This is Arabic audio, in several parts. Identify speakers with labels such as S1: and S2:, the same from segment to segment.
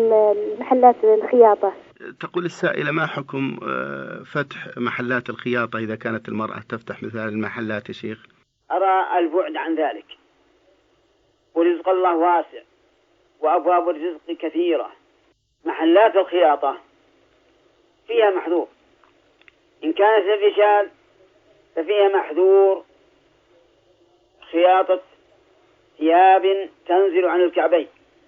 S1: المحلات الخياطة.
S2: تقول السائلة: ما حكم فتح محلات الخياطة إذا كانت المرأة تفتح مثل المحلات يا شيخ؟
S3: أرى البعد عن ذلك، ورزق الله واسع وأبواب الرزق كثيرة. محلات الخياطة فيها محذور، إن كانت للرجال ففيها محذور خياطة ثياب تنزل عن الكعبين،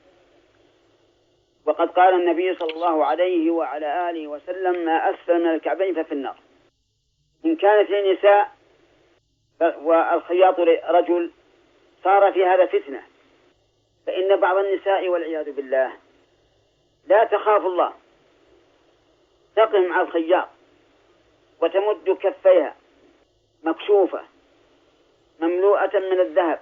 S3: وقد قال النبي صلى الله عليه وعلى آله وسلم: ما أسفل من الكعبين ففي النار. إن كانت للنساء والخياط رجل صار في هذا فتنة، فإن بعض النساء والعياذ بالله لا تخاف الله تقف مع الخياط وتمد كفيها مكشوفة مملوءة من الذهب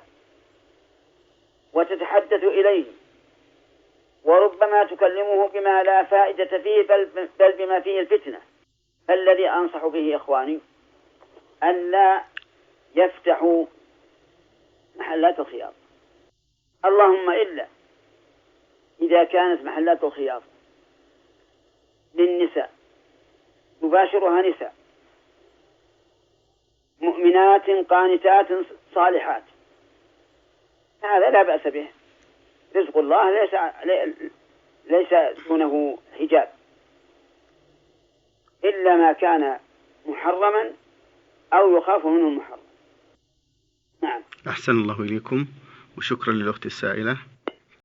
S3: وتتحدث إليه، وربما تكلمه بما لا فائدة فيه بل بما فيه الفتنة. الذي أنصح به إخواني أن لا يفتحوا محلات الخياط، اللهم إلا إذا كانت محلات الخياط للنساء يباشرها نساء مؤمنات قانتات صالحات، هذا لا بأس به، رزق الله ليس دونه حجاب، إلا ما كان محرما أو يخاف منه المحرم. نعم.
S2: أحسن الله إليكم، وشكرا للأخت السائلة.